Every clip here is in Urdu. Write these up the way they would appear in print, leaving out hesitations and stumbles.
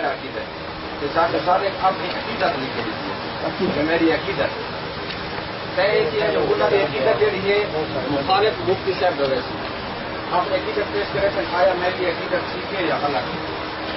میرا عقیدہ ہے کہ چاچا صادق اپنی عقیدت لکھ کے دیتی ہے میری عقیدت طے کی ہے جو انہوں نے عقیدت دے رہی ہے مخالف مفتی صاحب دویسی اپنے عقیدت پیش کرے کہ آیا میری عقیدت ٹھیک ہے یا غلط ہے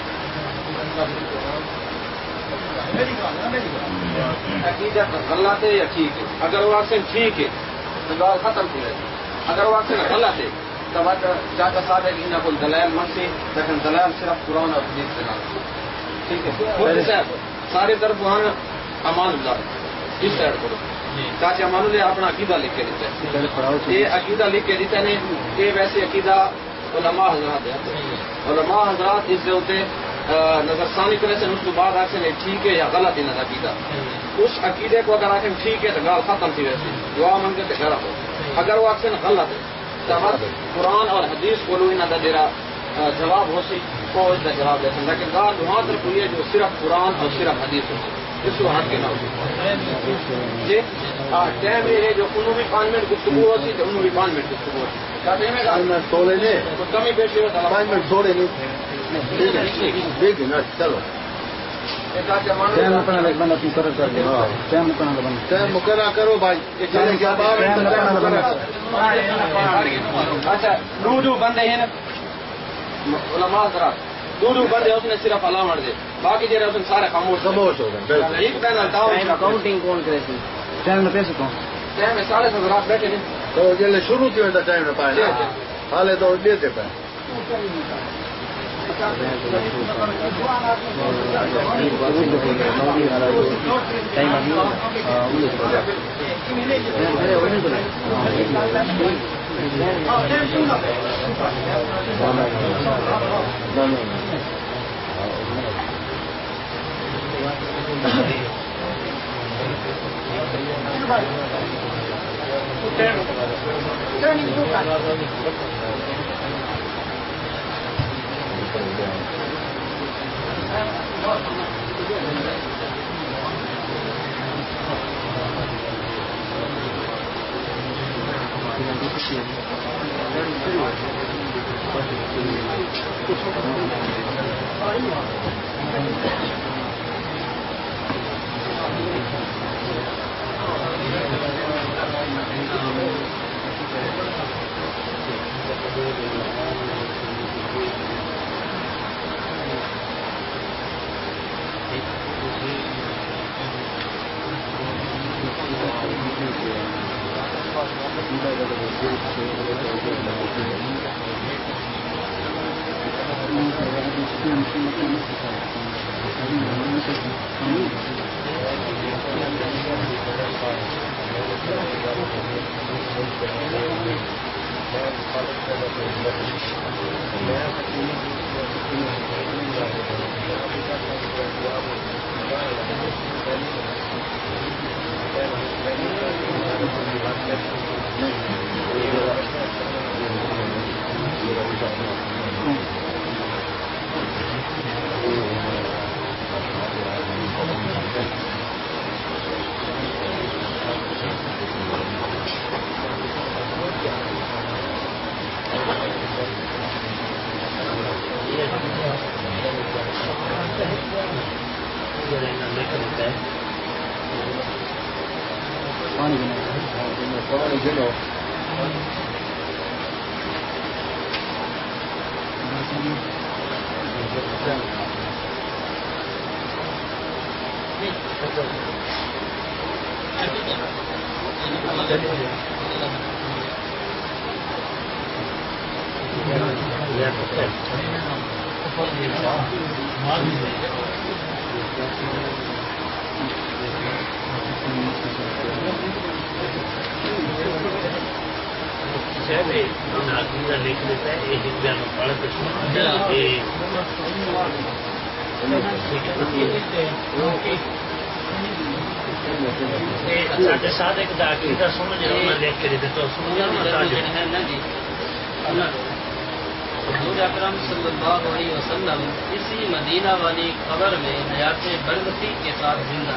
عقیدت غلط ہے یا ٹھیک ہے اگر وہ آخر ٹھیک ہے تو گال ختم کی رہتی اگر وہ آخر غلط ہے تو چاچا صادق انہیں کوئی دلائل منسی لیکن دلائل صرف قرآن اور حدیث سے نہ ٹھیک ہے مفتی صاحب ساری طرف وہاں امان اللہ اس سائڈ کرو چاچا امان اللہ اپنا عقیدہ لکھ کے دیتا ہے یہ عقیدہ لکھ کے دیتا ہے یہ ویسے عقیدہ علماء حضرات ہے علماء حضرات اس سے ہوتے نظر ثانی کرنے سے اس کے بعد آخر ٹھیک ہے یا غلط ہے عقیدہ اس عقیدے کو اگر آخر ٹھیک ہے تو گال ختم تھی ویسے دعا منگے تو غلط ہو اگر وہ آخر غلط ہے تو قرآن اور حدیث کو لو نہ دیرا جواب ہو سی تو اس کا جواب دے سکتا لیکن گال وہاں طرف ہوئی ہے جو صرف قرآن اور صرف حدیث ہو اس کو ہٹ کے نہ ہو جی ٹائم یہ ہے جو انہوں بھی 5 منٹ گفتگو ہوتی تو انہوں بھی 5 منٹ گفتگو ہوتی کمی بیٹھی ہوتا 5 منٹ چھوڑے چلو مقررہ کرو بھائی اچھا دو بندے ہیں علماء حضرات دو بندے اس نے صرف علامت دے باقی جو اس نے سارے خاموش ہو گئے ایک اکاؤنٹنگ کون کرے تھی ٹائم میں پیسے کون ٹائم میں 7.5 رات بیٹھے نہیں تو جلد شروع کی ہوتا ٹائم میں پائے حالے تو لیتے پائے حضور اکرم صلی اللہ علیہ وسلم اسی مدینہ والی قبر میں حیات برزخی کے ساتھ زندہ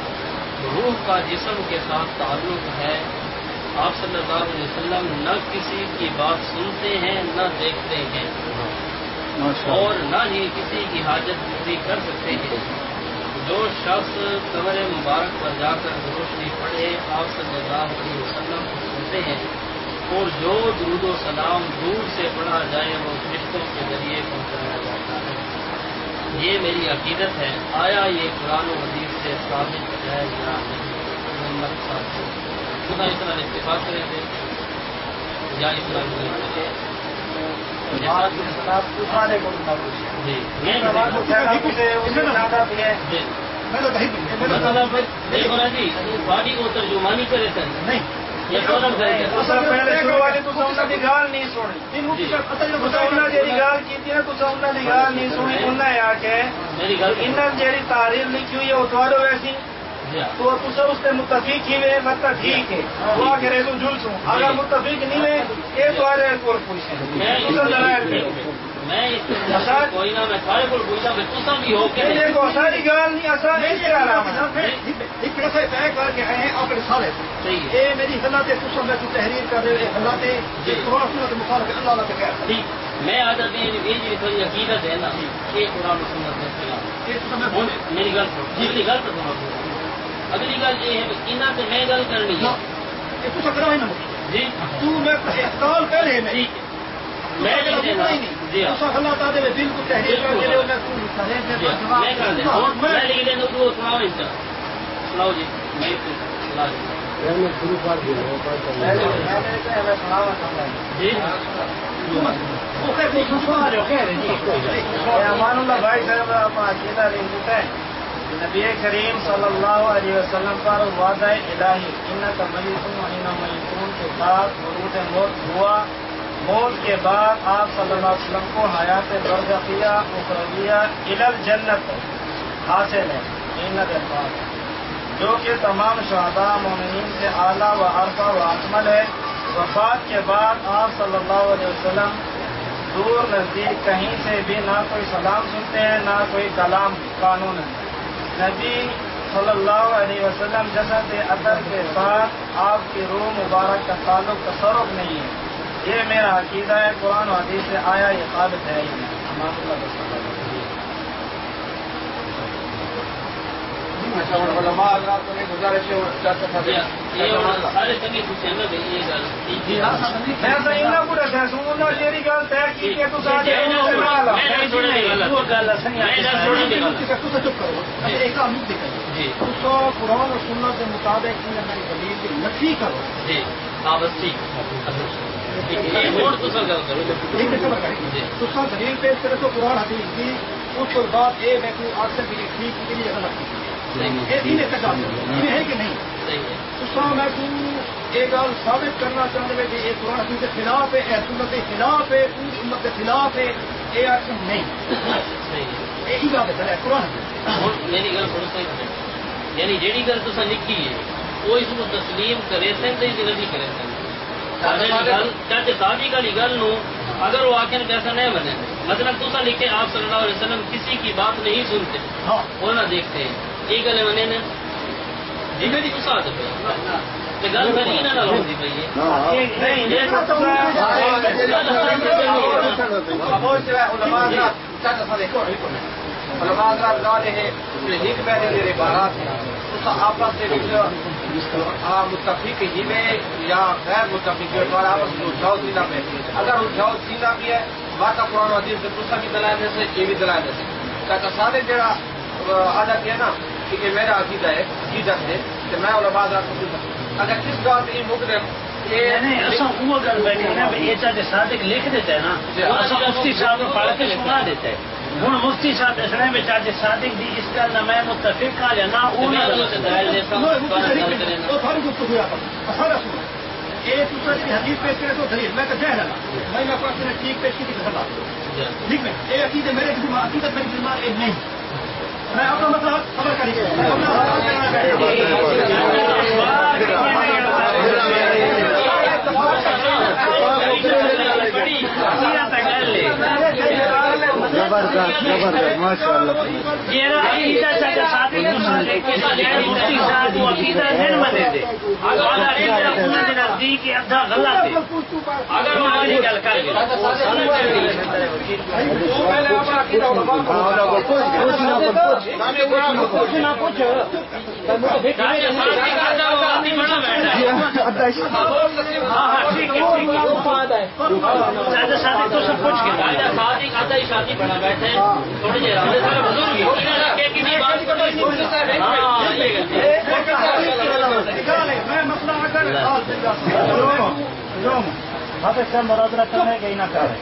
روح کا جسم کے ساتھ تعلق ہے. آپ صلی اللہ علیہ وسلم نہ کسی کی بات سنتے ہیں نہ دیکھتے ہیں. اور نہ ہی کسی کی حاجت پوری کر سکتے ہیں۔ جو شخص قبر مبارک پر جا کر روشنی پڑھے آپ صلی اللہ علیہ وسلم کو سنتے ہیں، اور جو درود و سلام دور سے پڑھا جائے وہ فرشتوں کے ذریعے پہنچایا جاتا ہے۔ یہ میری عقیدت ہے۔ آیا یہ قرآن و حدیث سے ثابت ہے یا نہیں؟ محمد صاحب خدا اس طرح اتفاق کریں تھے یا اس طرح نہیں کرتے؟ جی باڈی کو ترجمانی کرے تھے نہیں یہ فوراً کرے تھے پہلے شروع والے تو انہوں نے گال نہیں سنی انہوں نے گال کی تھی نا تو انہوں نے گال نہیں سنی انہیں آ کے میری گل انہوں نے جیڑی تعریف لکھی ہوئی ہے وہ دوارو ویسی تو تصا اس سے متفق ہی ہوئے مطلب ٹھیک ہے وہ آ کے ریزو جلسوں اگر متفق نہیں ہوئے یہ دوارے کو پوچھیں میں کوئی نہ میں سارے کو پوچھا میں تصا بھی ہو کے دیکھو ساری گال نہیں اصل اس کے علاوہ کر کے آئے ہیں اپنے سارے صحیح ہے یہ میری غلط ہے تصا میں تحریر کر رہے غلط ہے قرآن سنت مخالف ہے اللہ کے خیر ٹھیک میں آدھا یہ جی تھوڑی عقیدت ہے نا یہ قرآن و سنت کے خلاف میری گل اگلی گل تو اگلی گل یہ ہے کہ انہاں سے میں گل کرنی ہے تصا کرا ہی نہ جی تو میں احتال کر رہے میں ٹھیک ہے میں جی اللہ تعالیٰ دل کو تحریر کر کے میں کر دیں میں لکھ دیں تو سناؤ ان کا سناؤ جی میں سنا دیں جی امان اللہ بھائی صاحب عقیدہ لکھتا ہے نبی کریم صلی اللہ علیہ وسلم پر وعدہ الہی انک میتون و انا میتون کے بعد ورود موت ہوا موت کے بعد آپ صلی اللہ علیہ وسلم کو حیات برزخیہ اخرویہ الی الجنت حاصل ہے جنت الفاظ جو کہ تمام شہداء مومنین سے اعلیٰ و ارفع و اکمل ہے۔ وفات کے بعد آپ صلی اللہ علیہ وسلم دور نزدیک کہیں سے بھی نہ کوئی سلام سنتے ہیں نہ کوئی کلام قانون ہے۔ نبی صلی اللہ علیہ وسلم جسد اطہر کے ساتھ آپ کی روح مبارک کا تعلق تصرف نہیں ہے۔ یہ میرا عقیدہ ہے۔ قرآن و حدیث سے آیا یہ ثابت ہے ہی نہیں۔ گزارش سارے سنگی پوچھے نا بھائی یہ گل قرآن اور سنت کے مطابق دلیل کی نفی کرو جی ہاں بس ٹھیک دلیل پیش کرے تو قرآن حدیث کی اس کے بعد یہ میں کوئی آخر بھی ٹھیک کے لیے غلط ہے کہ نہیں میں ایک گل ثابت کرنا چاہتے ہیں کہ یہ قرآن حدیث کے خلاف ہے سنت کے خلاف ہے پوری امت کے خلاف ہے یہ ایکشن نہیں یہی بات ہے قرآن میری گل تھوڑا سا یعنی جیڑی گل تو لکھی ہے وہ اس کو تسلیم کرے سن تو نہیں کرے سن چاچے صاحبی والی گل نو اگر وہ آخر پیسہ نہیں بنے مطلب تو لکھے آپ صلی اللہ علیہ وسلم کسی کی بات نہیں سنتے وہ نہ دیکھتے ہیں یہ گل بنے نا جی میری کس عادت ہے گل بنی نہ ہوتی پی عبارات ہیں آپس سے متفق ہی میں یا غیر متفق آپس میں اٹھاؤ سیدھا پہ اگر اٹھاؤ سیدھا بھی ہے بات قرآن حدیث سے دوسرا بھی دلائل سے یہ بھی دلائل سے چاچا سارے جڑا عادت ہے نا کہ میرا عقیدہ ہے عقیدت ہے کہ میں علماء کو اگر کس بات یہ مقدم وہ گل بیٹھے نا یہ چاہتے صادق لکھ دیتے ہیں نا مفتی صاحب کو پڑھ کے سنا دیتے ہیں ہوں مفتی صاحب دسنے میں چاہتے صادق دی اس گل نہ میں متفق ہاں یا نہ حدیث پیش کرے تو دلیل میں کہہ رہا میں اپنا ٹھیک پیش کی ٹھیک ہے یہ عقیدت میرے عقیدت میری دماغ ایک نہیں میں اپنا مطلب خبر کریے ماشاء اللہ یہ عقیدہ چاچا صادق مفتی صاحب وہ عقیدہ نہیں منے دے نزدیک ادھا غلط ہے اگر وہ آگے گل کر گیا شادی بنا بیٹھے تھوڑی دیر حافظ صاحب مرادرہ کرنے گئی نہ کرے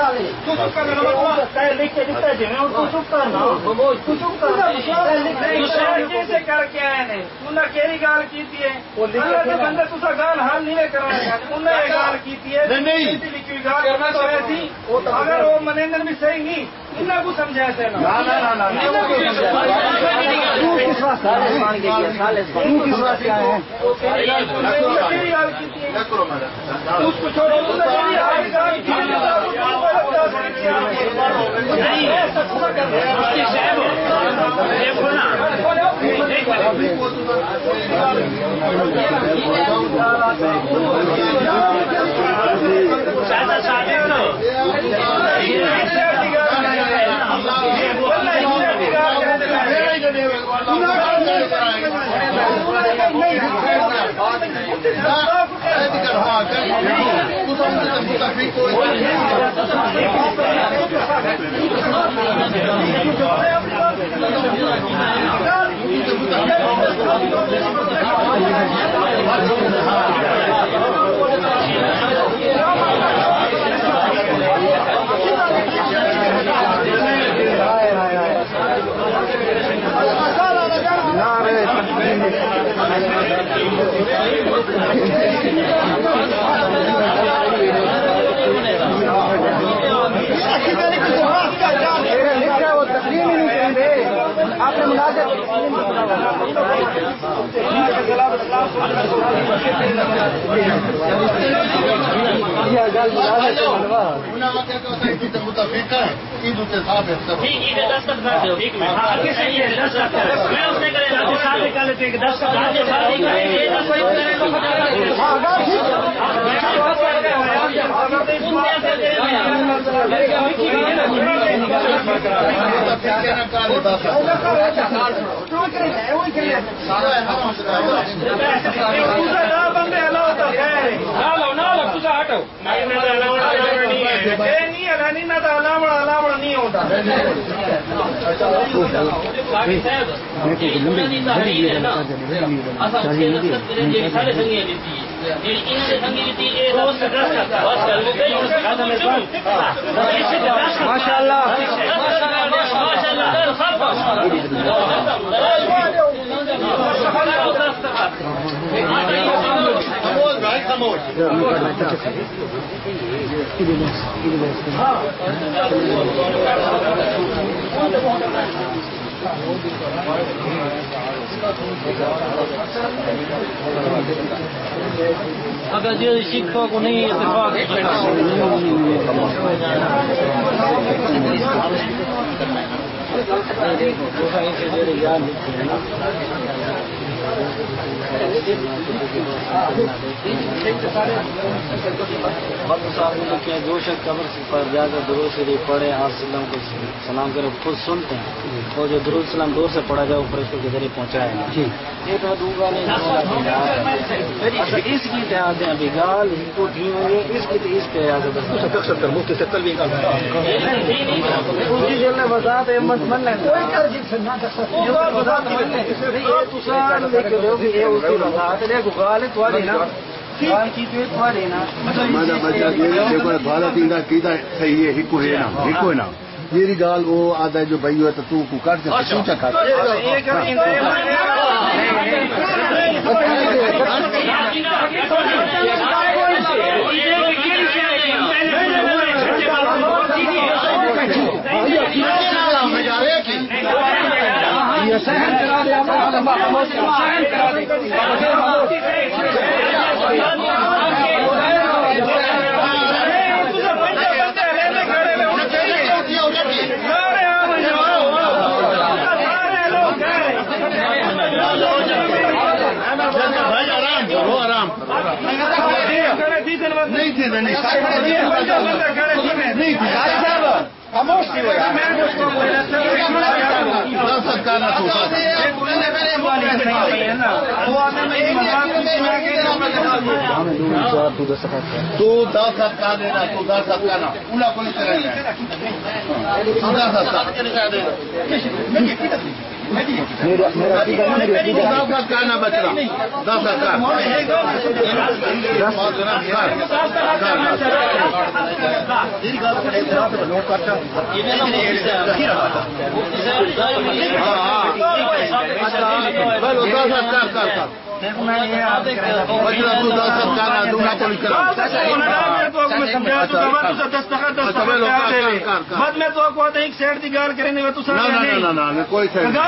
لکھ کے دیتا جی میں چپ کرنا سے کر کے آئے ہیں انہیں کیری گال کی بندے تصا گال حل نہیں کرانے انہیں گال کی لکھی گال کرنا تو ایسی اگر وہ منیندر بھی صحیح نہیں انہیں کو سمجھا سے اس کو چھوڑو آپ نے ملازم نہیں ہوتا ماشاء اللہ اگر جو سکھوں کو نہیں اتفاق جو شخص قبر پر جا کر درود شریف پڑھے آپ سلام کو سلام کرے خود سنتے ہیں اور جو درود سلام دور سے پڑھا جائے وہ فرشتوں کے ذریعے پہنچائے یہ تو دوں گا نہیں اس کی اتحاد ہے ابھی گال کو ٹھیک ہوئی اس کی اس کے مفتی سے کل بھی وضاحت احمد من میری گال وہ آدھا جو بھائی ہے تو کو کاٹ دے نعرے نہیں تھے خاموش تھی تو 10 ہاتھ کا دینا تو 10 ہاتھ کا نا اولا کو نہیں کریں گے 10 ہاتھ کا نا بچ رہا 10 ہاتھ میں تو ایک سیٹ کی گال کریں گے کوئی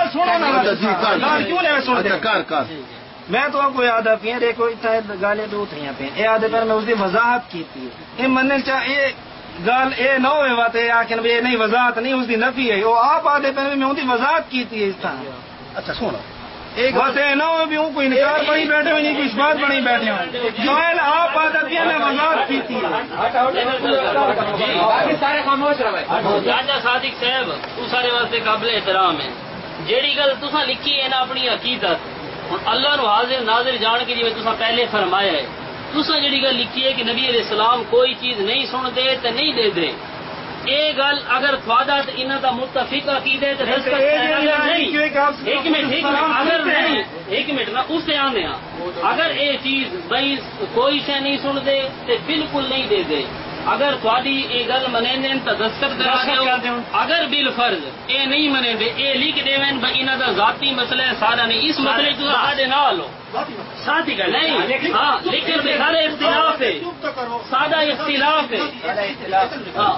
میں تو آپ کو یاد آ پی دیکھو گالیں دو تھیں پہ یہ آدھے پہ میں اس کی وضاحت کی تھی یہ مننے چاہیے گال یہ نہ ہوئے بات ہے آخر یہ نہیں وضاحت نہیں اس کی نفی ہے وہ آپ آدھے پہ میں ان کی وضاحت کی تھی اس طرح اچھا سونا ایک بات ہے نہ ہو بھی ہوں کوئی انکار بنی بیٹھے ہوئے نہیں کوئی اس بات بنی بیٹھے ہوں سوال آپ آدھے پہ میں وضاحت کی تھی سارے خاموش رہے راجا صادق صاحب تو سارے واسطے قابل احترام ہے جیڑی گل تساں لکھی ہے نا اپنی عقیدت اللہ نو حاضر ناظر جان کے جی تساں پہلے فرمایا ہے تساں جیڑی گل لکھی ہے کہ نبی علیہ السلام کوئی چیز نہیں سن دے تے نہیں دے دے یہ گل اگر تھوڑا انہاں دا متفق عقیدہ ہے تے ایک منٹ اگر نہیں ایک منٹ نا اس سے آنے اگر یہ چیز بھائی کوئی شے نہیں سن دے تے بالکل نہیں دے دے اگر تھوڑی یہ گل منے تو دستخط کرا دو اگر بل فرض یہ نہیں منے دے یہ لکھ دے بھائی انہاں دا ذاتی مسئلہ ہے سارا نہیں اس مسئلے تو ساڈے نال ہو ساتھی کا نہیں ہاں لیکن سارے اختلاف ہے سادہ اختلاف ہے ہاں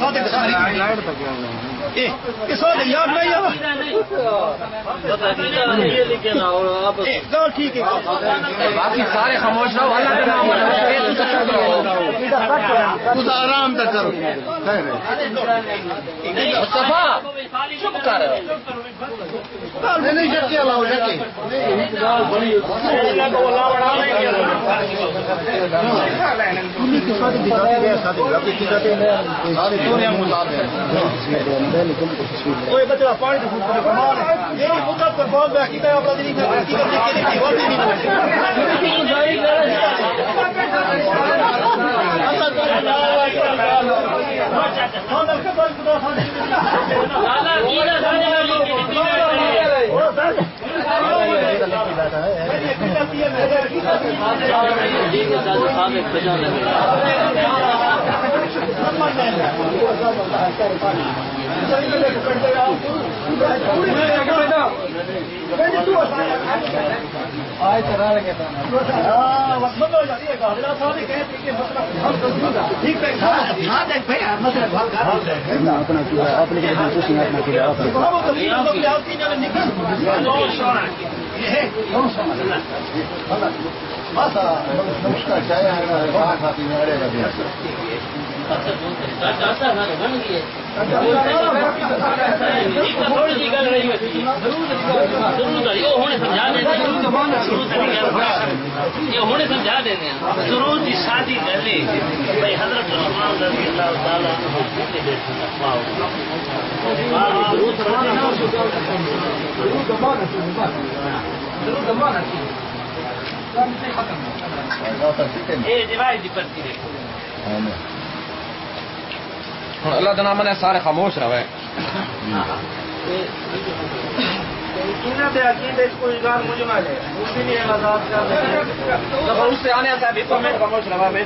باقی سارے خاموش رہو خدا آرام تک کرو چپ کر سمجھا دیں ضرور کی شادی کرنے بھائی حضرت عثمان رضی اللہ تعالیٰ اللہ کا نام ہے سارے خاموش رہے اس سے آنے خاموش رہا میں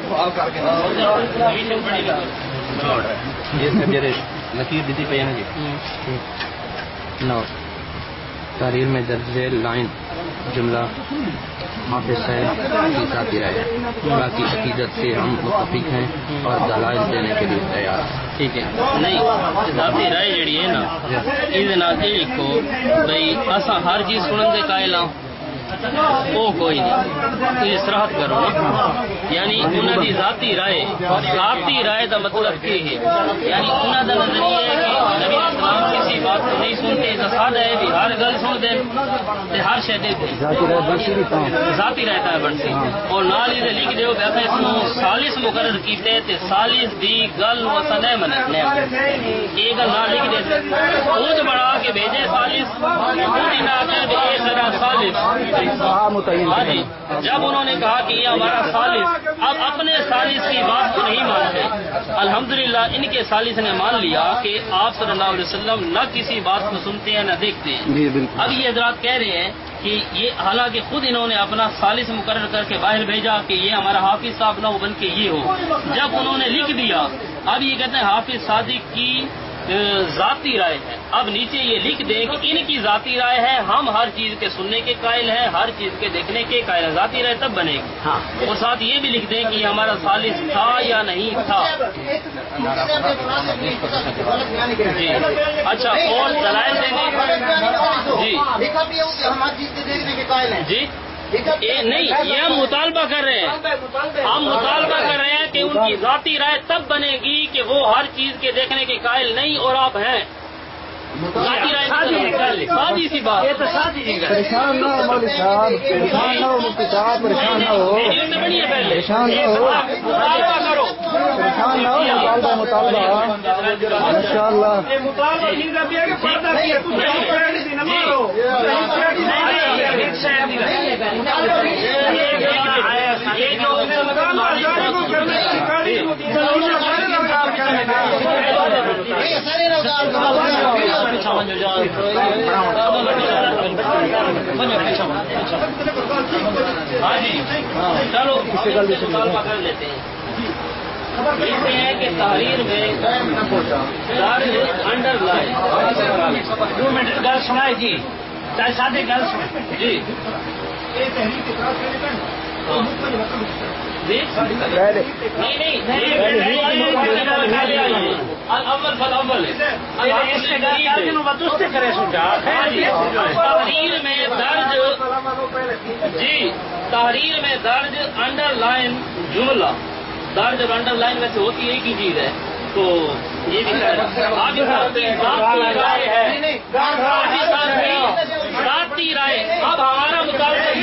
نکیر دیتی پہ جی نو تحریر میں درج ذیل لائن جملہ حافظ صاحب کی ذاتی رائے ہے باقی عقیدت سے ہم متفق ہیں اور دلائل دینے کے لیے تیار ہیں ٹھیک ہے نہیں ذاتی رائے جڑی ہے نا یہ لکھو بھائی اصا ہر چیز سنن دے قائل ہوں وہ کوئی نہیں استراحت کرو یعنی انہوں کی ذاتی رائے کا مطلب یہ ہے یعنی انہوں کا نظریہ ہے کہ نبی اسلام کسی بات کو نہیں سنتے سادہ ہے بھی ہر گل سن دیں ہر شے دے ذاتی رہتا ہے بنسی اور نال ہی لکھ دیو ویسے اس سالس مقرر کیتے تے سالس دی گل وسا نہیں مننے یہ گل نہ لکھ دے خود بڑھا کے بھیجے سالس خود ہی نہ کہ یہ سارا سالس جی جب انہوں نے کہا کہ یہ ہمارا سالس اب اپنے سالس کی بات کو نہیں مانتے الحمدللہ ان کے سالس نے مان لیا کہ آپ صلی اللہ علیہ وسلم نہ کسی بات کو سنتے ہیں نہ دیکھتے ہیں اب یہ حضرات کہہ رہے ہیں کہ یہ حالانکہ خود انہوں نے اپنا سالس مقرر کر کے باہر بھیجا کہ یہ ہمارا حافظ صاحب نہ ہو بن کے یہ ہو جب انہوں نے لکھ دیا اب یہ کہتے ہیں حافظ صادق کی ذاتی رائے ہے اب نیچے یہ لکھ دیں کہ ان کی ذاتی رائے ہے ہم ہر چیز کے سننے کے قائل ہیں ہر چیز کے دیکھنے کے قائل ہیں ذاتی رائے تب بنے گی اور ساتھ یہ بھی لکھ دیں کہ ہمارا سالس تھا یا نہیں تھا جی اچھا اور دلائل دیں گے جی نہیں یہ ہم مطالبہ کر رہے ہیں کہ ان کی ذاتی رائے تب بنے گی کہ وہ ہر چیز کے دیکھنے کے قائل نہیں اور آپ ہیں ذاتی رائے سادی سی بات پریشان نہ ہو مولوی صاحب پریشان نہ ہو مفتی صاحب پریشان نہ ہو پریشان نہ ہو مطالبہ کرو پریشان نہ ہو مطالبہ ماشاء اللہ چلو مطالبہ کر لیتے ہیں کہتے ہیں کہ تحریر میں انڈر لائن 2 منٹ گل سنائے جی چاہے سادے گل سنائے جی تحریر میں درج انڈر لائن جملہ درج اور انڈر لائن ویسے ہوتی ایک ہی چیز ہے تو یہ بھی ذاتی رائے اب ہمارا مطالبہ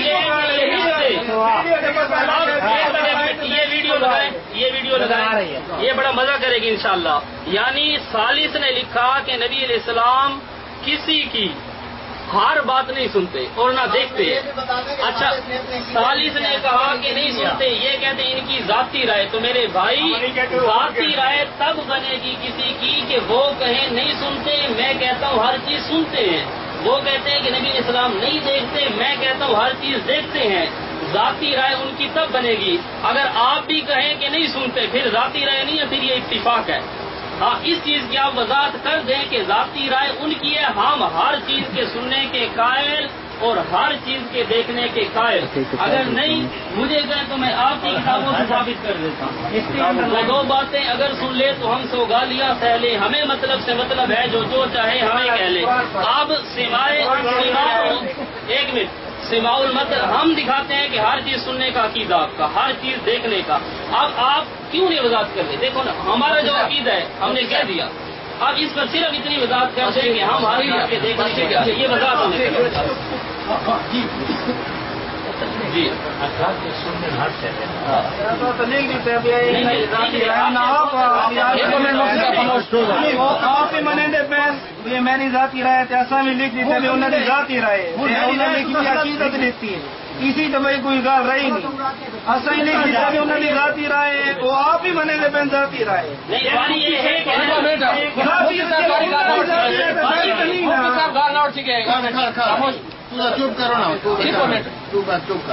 یہ ویڈیو لگائیں یہ بڑا مزہ کرے گی انشاءاللہ یعنی سالس نے لکھا کہ نبی علیہ السلام کسی کی ہر بات نہیں سنتے اور نہ دیکھتے اچھا سالس نے کہا کہ نہیں سنتے یہ کہتے ہیں ان کی ذاتی رائے تو میرے بھائی ذاتی رائے تب بنے گی کسی کی کہ وہ کہیں نہیں سنتے میں کہتا ہوں ہر چیز سنتے ہیں وہ کہتے ہیں کہ نبی علیہ السلام نہیں دیکھتے میں کہتا ہوں ہر چیز دیکھتے ہیں ذاتی رائے ان کی تب بنے گی اگر آپ بھی کہیں کہ نہیں سنتے پھر ذاتی رائے نہیں ہے پھر یہ اتفاق ہے ہاں اس چیز کی آپ وضاحت کر دیں کہ ذاتی رائے ان کی ہے ہم ہر چیز کے سننے کے قائل اور ہر چیز کے دیکھنے کے قائل اگر نہیں مجھے کہیں تو میں آپ کی کتابوں سے ثابت کر دیتا ہوں وہ 2 باتیں اگر سن لے تو ہم سو گالیاں سہ لیں ہمیں مطلب سے مطلب ہے جو چاہے ہمیں کہہ لیں اب ایک منٹ سماع المطلب ہم دکھاتے ہیں کہ ہر چیز سننے کا عقیدہ آپ کا ہر چیز دیکھنے کا اب آپ کیوں نہیں وضاحت کرتے دیکھو نا ہمارا جو عقیدہ ہے ہم نے کہہ دیا اب اس پر صرف اتنی وضاحت کر دیں کہ ہم ہر چیز کے دیکھنے کے یہ وضاحت ہمیں جی آپ ہی منے دے پین یہ میری ذاتی رائے تھے ایسا بھی لکھ دیتے انہوں نے ذاتی رائے عقیدت لکھتی ہے اسی تو بھائی کوئی گال رہی نہیں ایسا ہی لکھ دیتے انہوں نے ذاتی رائے وہ آپ ہی منے دے پین ذاتی رائے چپ کرو نا چپ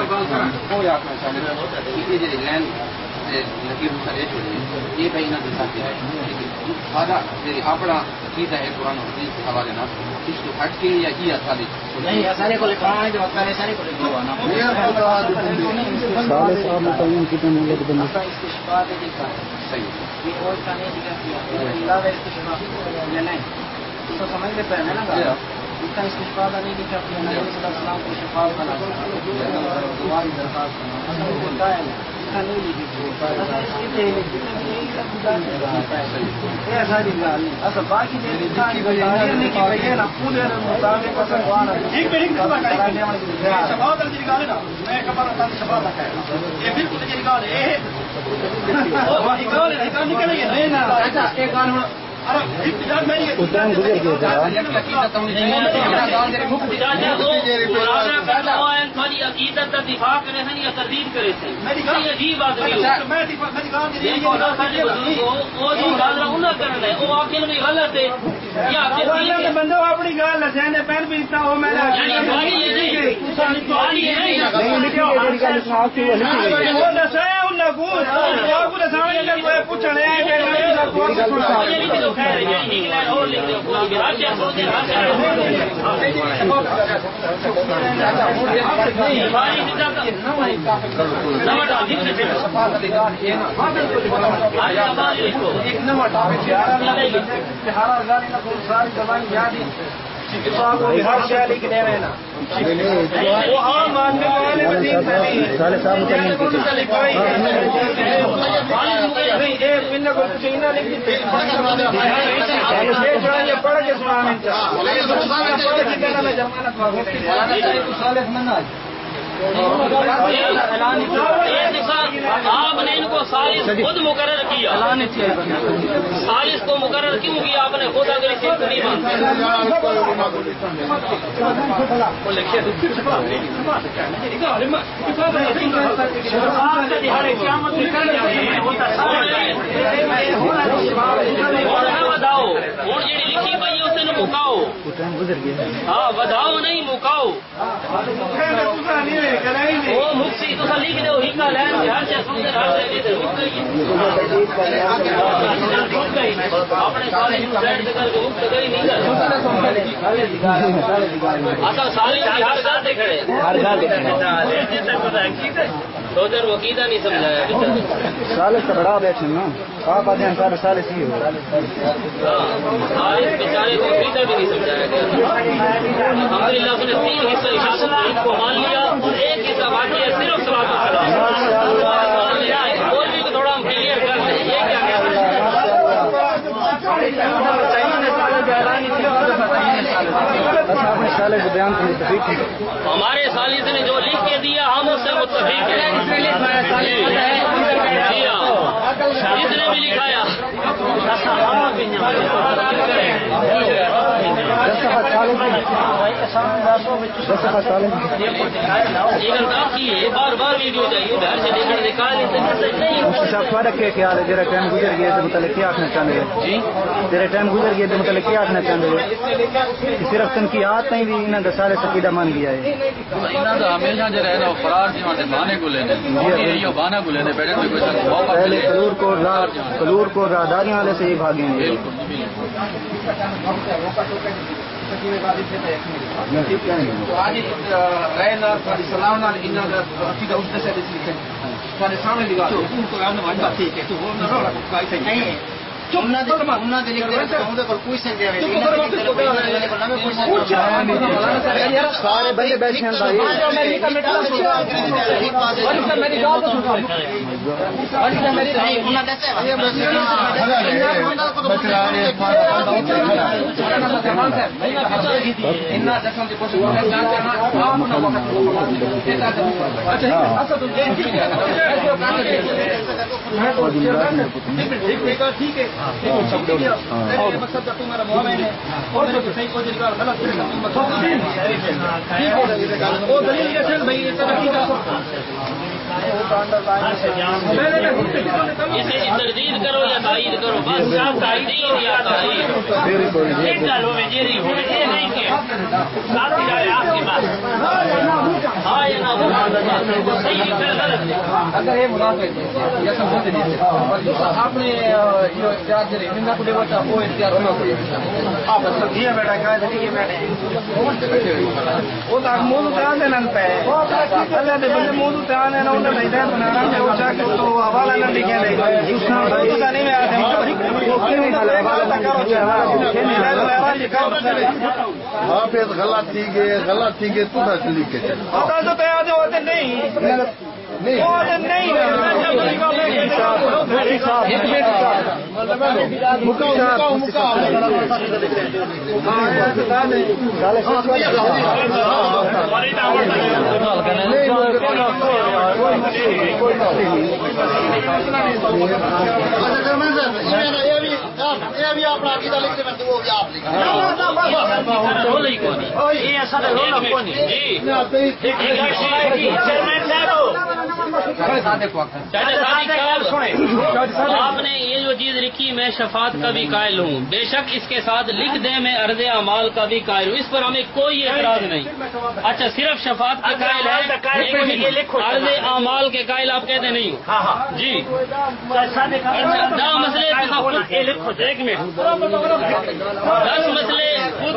یہ بھائی نہ سارا اپنا چیزا ہے قرآن حدیث کے حوالے نہ اس کو ہٹ کے یا یہ سارے سارے کو لکھوانا جو سارے سارے کو لکھوانا صحیح تو سمجھتے پہلے نا کا استفادہ نہیں لکھا اپنے نبی صلی اللہ علیہ وسلم کو شفاعت بنا دعائی درخواست ہوتا ہے نہیں لکھی اصل باقی عقیدت کا دفاع کرے ہیں یا تردید کرے تھے عجیب آدمی وہ واقعی میں غلط ہے بندہ اپنی گل لسے پہن بھی ساری دوائی یاد ہی ہر شہر لکھ دے نا وہ عام ماننے والے پڑھ کے سنانے آپ نے ان کو سالس خود مقرر کیا سالس کو مقرر کیوں کیا آپ نے خود اگر اسے نہیں مانتے بداؤ ہوں جی لکھی پی اسے مکاؤ ہاں بداؤ نہیں مکاؤ وہ مکسی تو لکھ دو ہی کا لین اپنے سارے کر کے مفت گئی نہیں اصل سارے ہر گھر سے کھڑے دو چار وکیلا نہیں سمجھایا سالس کا بڑا بیٹھے نا آپ آتے ہیں سارے سالس ہی ہو بیچارے کو عقیدہ بھی نہیں سمجھایا گیا الحمدللہ اس نے 3 حصے عقیدت کو مان لیا اور ایک حصہ باقی ہے صرف صلاۃ السلام اور بھی تھوڑا ہم کلیئر کر لیں یہ کیا ہمارے سالس نے جو لکھ کے دیا ہم اس سے متفق ہیں جس نے بھی لکھایا بار بار ویڈیو چاہیے گھر سے دیکھنے نکال فرق ہے خیال ہے جرا ٹائم گزر گیا تو متعلق کیا آخنا چاہتے ہیں جرا ٹائم گزر گیا تو متعلق کیا آخنا چاہتے ہیں صرف تنقیات نہیں بھی انہوں نے سارے سقیدہ مان گیا ہے ہمیشہ جو رہنا فرار بانے کو لینے بانا کو لینے پہلے کلور کو راہداریوں والے سے ہی بھاگیں گے سارے بندے بیٹھے ہیں ٹھیک ہے مقصد کا تمہارا مومن ہے اور صحیح کو جگہ غلط تردید کرو یا تائید کرو بس تائید یا تائید اگر یہ منافع یا سمجھتے نہیں آپ نے وہ اختیار ہونا آپ دیا بیٹا کہا دیکھیے بیٹھے وہ تو موضوع دھیان دینا پہ بندے موضوع دھیان دینا انہیں نہیں دیا بنانا وہ چاہ کے تو حوالہ نہ لکھے نہیں میں آتے ہیں حافظ غلط تھی گئے تو لکھ کے نہیں آپ نے یہ جو چیز لکھی میں شفاعت کا بھی قائل ہوں، بے شک اس کے ساتھ لکھ دیں میں عرض اعمال کا بھی قائل ہوں، اس پر ہمیں کوئی اعتراض نہیں۔ اچھا صرف شفاعت کا قائل ہے، عرض اعمال کے قائل آپ کہتے نہیں ہو؟ جی مسئلے ایک منٹ 10 مسئلے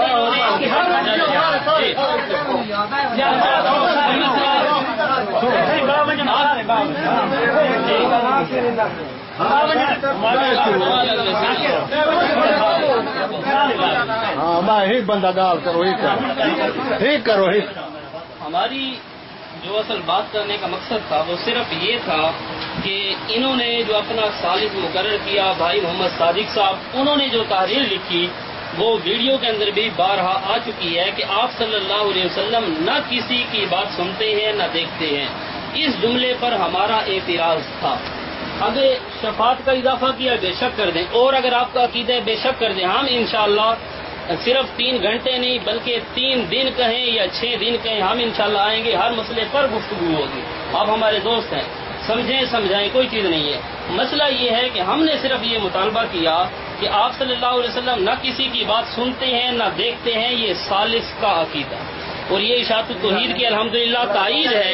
ایک بندہ گال کرو ایک کرو۔ ہماری جو اصل بات کرنے کا مقصد تھا وہ صرف یہ تھا کہ انہوں نے جو اپنا ثالث مقرر کیا بھائی محمد صادق صاحب، انہوں نے جو تحریر لکھی وہ ویڈیو کے اندر بھی بارہا آ چکی ہے کہ آپ صلی اللہ علیہ وسلم نہ کسی کی بات سنتے ہیں نہ دیکھتے ہیں، اس جملے پر ہمارا اعتراض تھا۔ اگر شفاعت کا اضافہ کیا بے شک کر دیں، اور اگر آپ کا عقیدہ ہے بے شک کر دیں، ہم انشاءاللہ صرف 3 گھنٹے نہیں بلکہ 3 دن کہیں یا 6 دن کہیں ہم انشاءاللہ آئیں گے، ہر مسئلے پر گفتگو ہوگی۔ آپ ہمارے دوست ہیں، سمجھیں سمجھائیں کوئی چیز نہیں ہے۔ مسئلہ یہ ہے کہ ہم نے صرف یہ مطالبہ کیا کہ آپ صلی اللہ علیہ وسلم نہ کسی کی بات سنتے ہیں نہ دیکھتے ہیں، یہ ثالث کا عقیدہ، اور یہ اشاعت التوحید کی الحمدللہ تائید ہے۔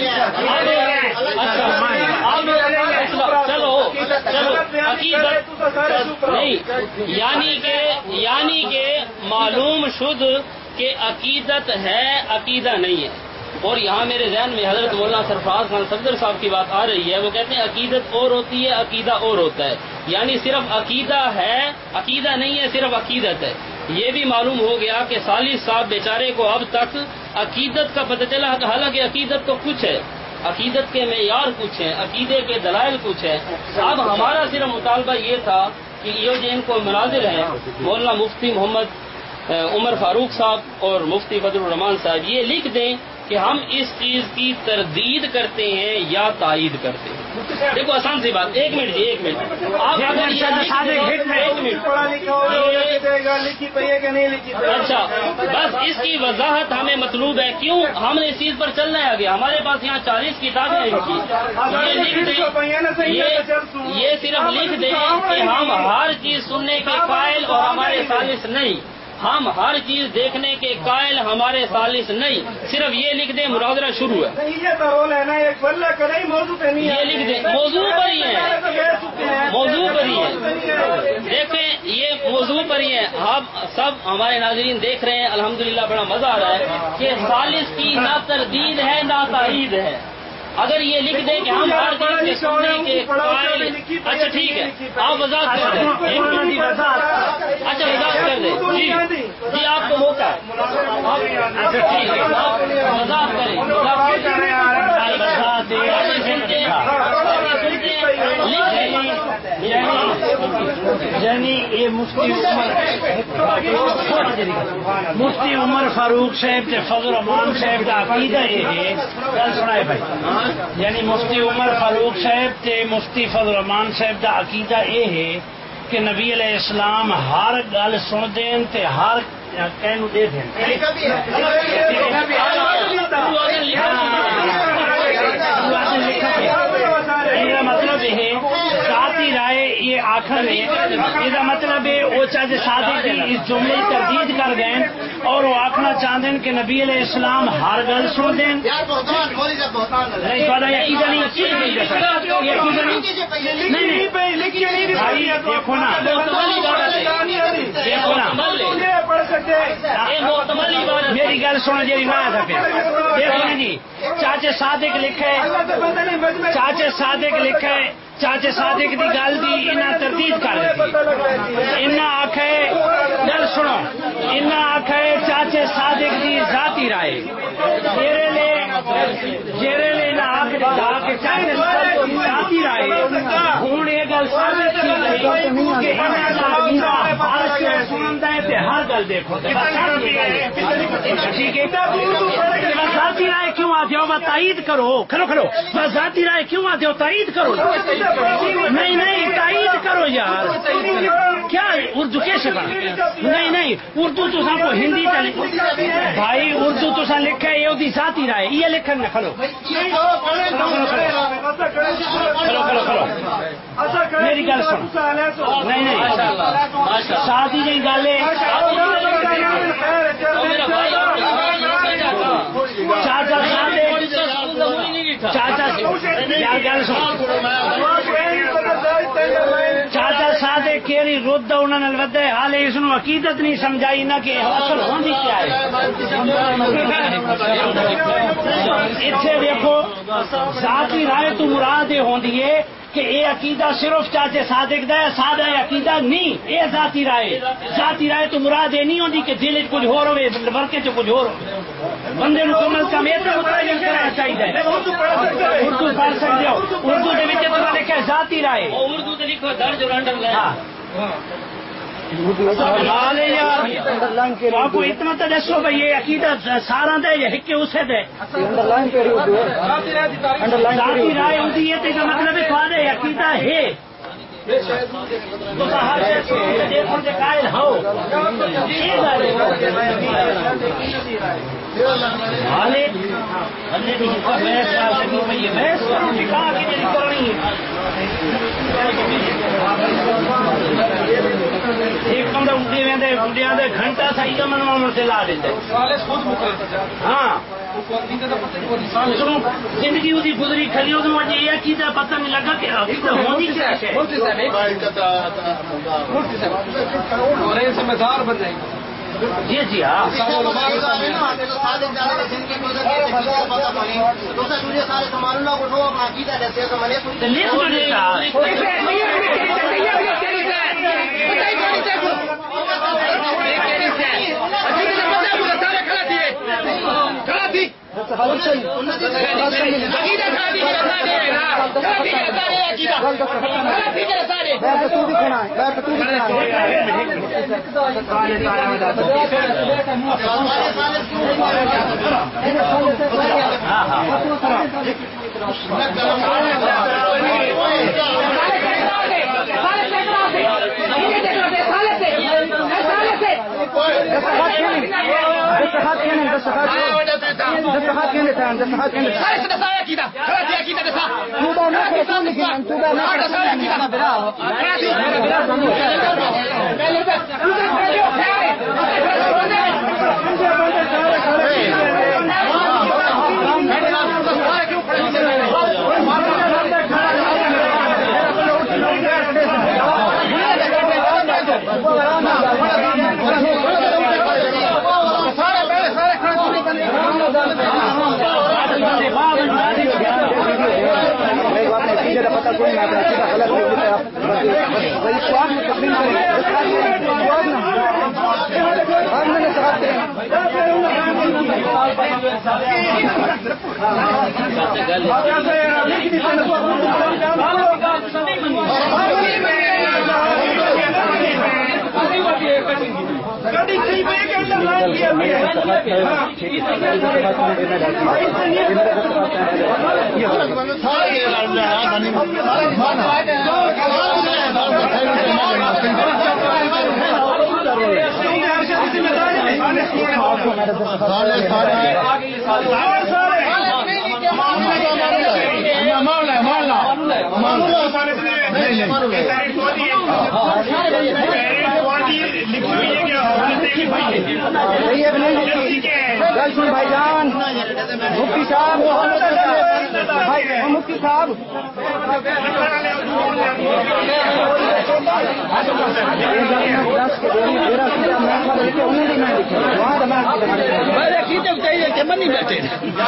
چلو عقیدت نہیں، یعنی کہ معلوم شد کہ عقیدت ہے عقیدہ نہیں ہے۔ اور یہاں میرے ذہن میں حضرت مولانا سرفراز خان صفدر صاحب کی بات آ رہی ہے، وہ کہتے ہیں عقیدت اور ہوتی ہے عقیدہ اور ہوتا ہے، یعنی صرف عقیدہ ہے عقیدہ نہیں ہے، صرف عقیدت ہے۔ یہ بھی معلوم ہو گیا کہ ثالث صاحب بیچارے کو اب تک عقیدت کا پتہ چلا، حالانکہ عقیدت تو کچھ ہے، عقیدت کے معیار کچھ ہیں، عقیدے کے دلائل کچھ ہیں۔ اب ہمارا صرف مطالبہ یہ تھا کہ یہ جو ان کو مناظر ہیں مولانا مفتی محمد عمر فاروق صاحب اور مفتی فضل الرحمان صاحب، یہ لکھ دیں کہ ہم اس چیز کی تردید کرتے ہیں یا تائید کرتے ہیں۔ دیکھو آسان سی بات، ایک منٹ آپ اچھا بس اس کی وضاحت ہمیں مطلوب ہے، کیوں ہم نے اس چیز پر چلنا ہے آگے، ہمارے پاس یہاں 40 کتابیں ہیں، یہ صرف لکھ دیں کہ ہم ہر چیز سننے کے قائل اور ہمارے ثالث نہیں، ہم ہر چیز دیکھنے کے قائل ہمارے ثالث نہیں، صرف یہ لکھ دیں مناظرہ شروع ہے۔ یہ لکھ دیں موضوع پر ہی ہے، موضوع پر ہی ہے، دیکھیں یہ موضوع پر ہی ہے۔ ہم سب ہمارے ناظرین دیکھ رہے ہیں، الحمدللہ بڑا مزہ آ رہا ہے کہ ثالث کی نہ تردید ہے نہ تائید ہے۔ اگر یہ لکھ دیں کہ ہم ہر چیز کے سننے کے قائل، اچھا ٹھیک ہے آپ وضاحت کر دیں، اچھا وضاحت کر دیں جی آپ کو موقع ہے، اچھا ٹھیک ہے آپ وضاحت کریں، یعنی یہ مفتی عمر فاروق صاحب تے فضل الرحمان صاحب کا عقیدہ یہ ہے، گل سنائے بھائی، یعنی مفتی عمر فاروق صاحب تے مفتی فضل الرحمان صاحب کا عقیدہ یہ ہے کہ نبی علیہ السلام ہر گل سن دین تے ہر کہنو دے دین۔ مطلب ہے ذاتی رائے یہ آخر ہے، یہ مطلب ہے وہ چاہے صادق کی اس جملے تردید کر دیں اور وہ آخنا چاہتے ہیں کہ نبی علیہ السلام ہر گل سن دیں۔ نہیں دیکھو نا میری گل سن جی نہ سکے، دیکھو نا جی چاچے صادق لکھے چاچے صادق کی گل دی انہاں تردید کر دی انہاں آکھے گل سنو انہاں آکھے چاچے صادق دی ذاتی رائے جیرے لے نہ آکھ دا کہ چاچے صادق دی ذاتی رائے ہن یہ گل ثابت تھی گئی کہ انہاں دا ہر شے سندا ہے تے ہر گل دیکھو ٹھیک ہے ذاتی رائے کیوں آتے ہو تائید کرو کھلو بس ذاتی رائے کیوں آتے ہو تائید کرو نہیں تائید کرو یار کیا اردو کیسے بنا نہیں اردو تو سب کو ہندی بھائی اردو تو سا لکھا ہے یہ ذاتی رائے یہ لکھن نہ کھلو میری گل سنو نہیں شادی کی گل ہے چاچا یار گل سن چاچا صادق کیری رد انہوں نے ودے حال اس نو عقیدت نہیں سمجھائی نہ کہ اصل ہوندی کیا ہے اتنے دیکھو ذاتی رائے تو مراد یہ ہوندی ہے کہ یہ عقیدہ صرف چاچے صادق دا ہے سادہ عقیدہ نہیں یہ ذاتی رائے تو مراد یہ نہیں ہوندی کہ دل کچھ ہو رہے ورکے چ کچھ ہو بندے کو کم از کم اتنا متعین کرنا چاہیے اردو پڑھ سکتے ہو اردو کے لکھا ذاتی رائے اردو لکھو درج اور انڈر لائن آپ کو اتنا تو دسو بھائی یہ عقیدہ سارا دے یا ہکے اسے دے ذاتی رائے ہوتی ہے تو مطلب ہے عقیدہ ہے قائل ہو ایک بندہ گھنٹہ صحیح من سے لا دیتے ہاں زندگی وہ گزری کھلی مجھے یہ عقیدہ پتہ نہیں لگا کہ عقیدہ ہونی کیا ہے ذمہ دار بن جائیں گے جی ہاں بھائی جان مفتی صاحب مفتی صاحب کے بنی بیٹھے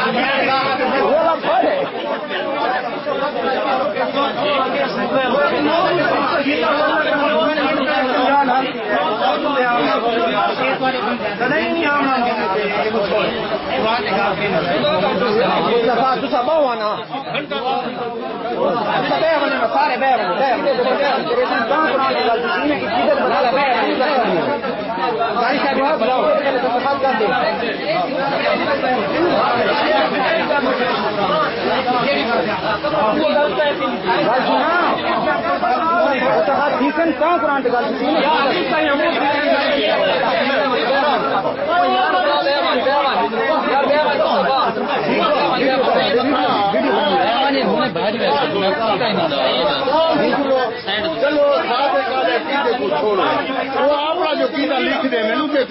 وہ اپنا جو کیتا لکھ دے مینو دیتے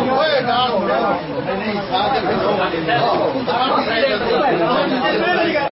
آؤ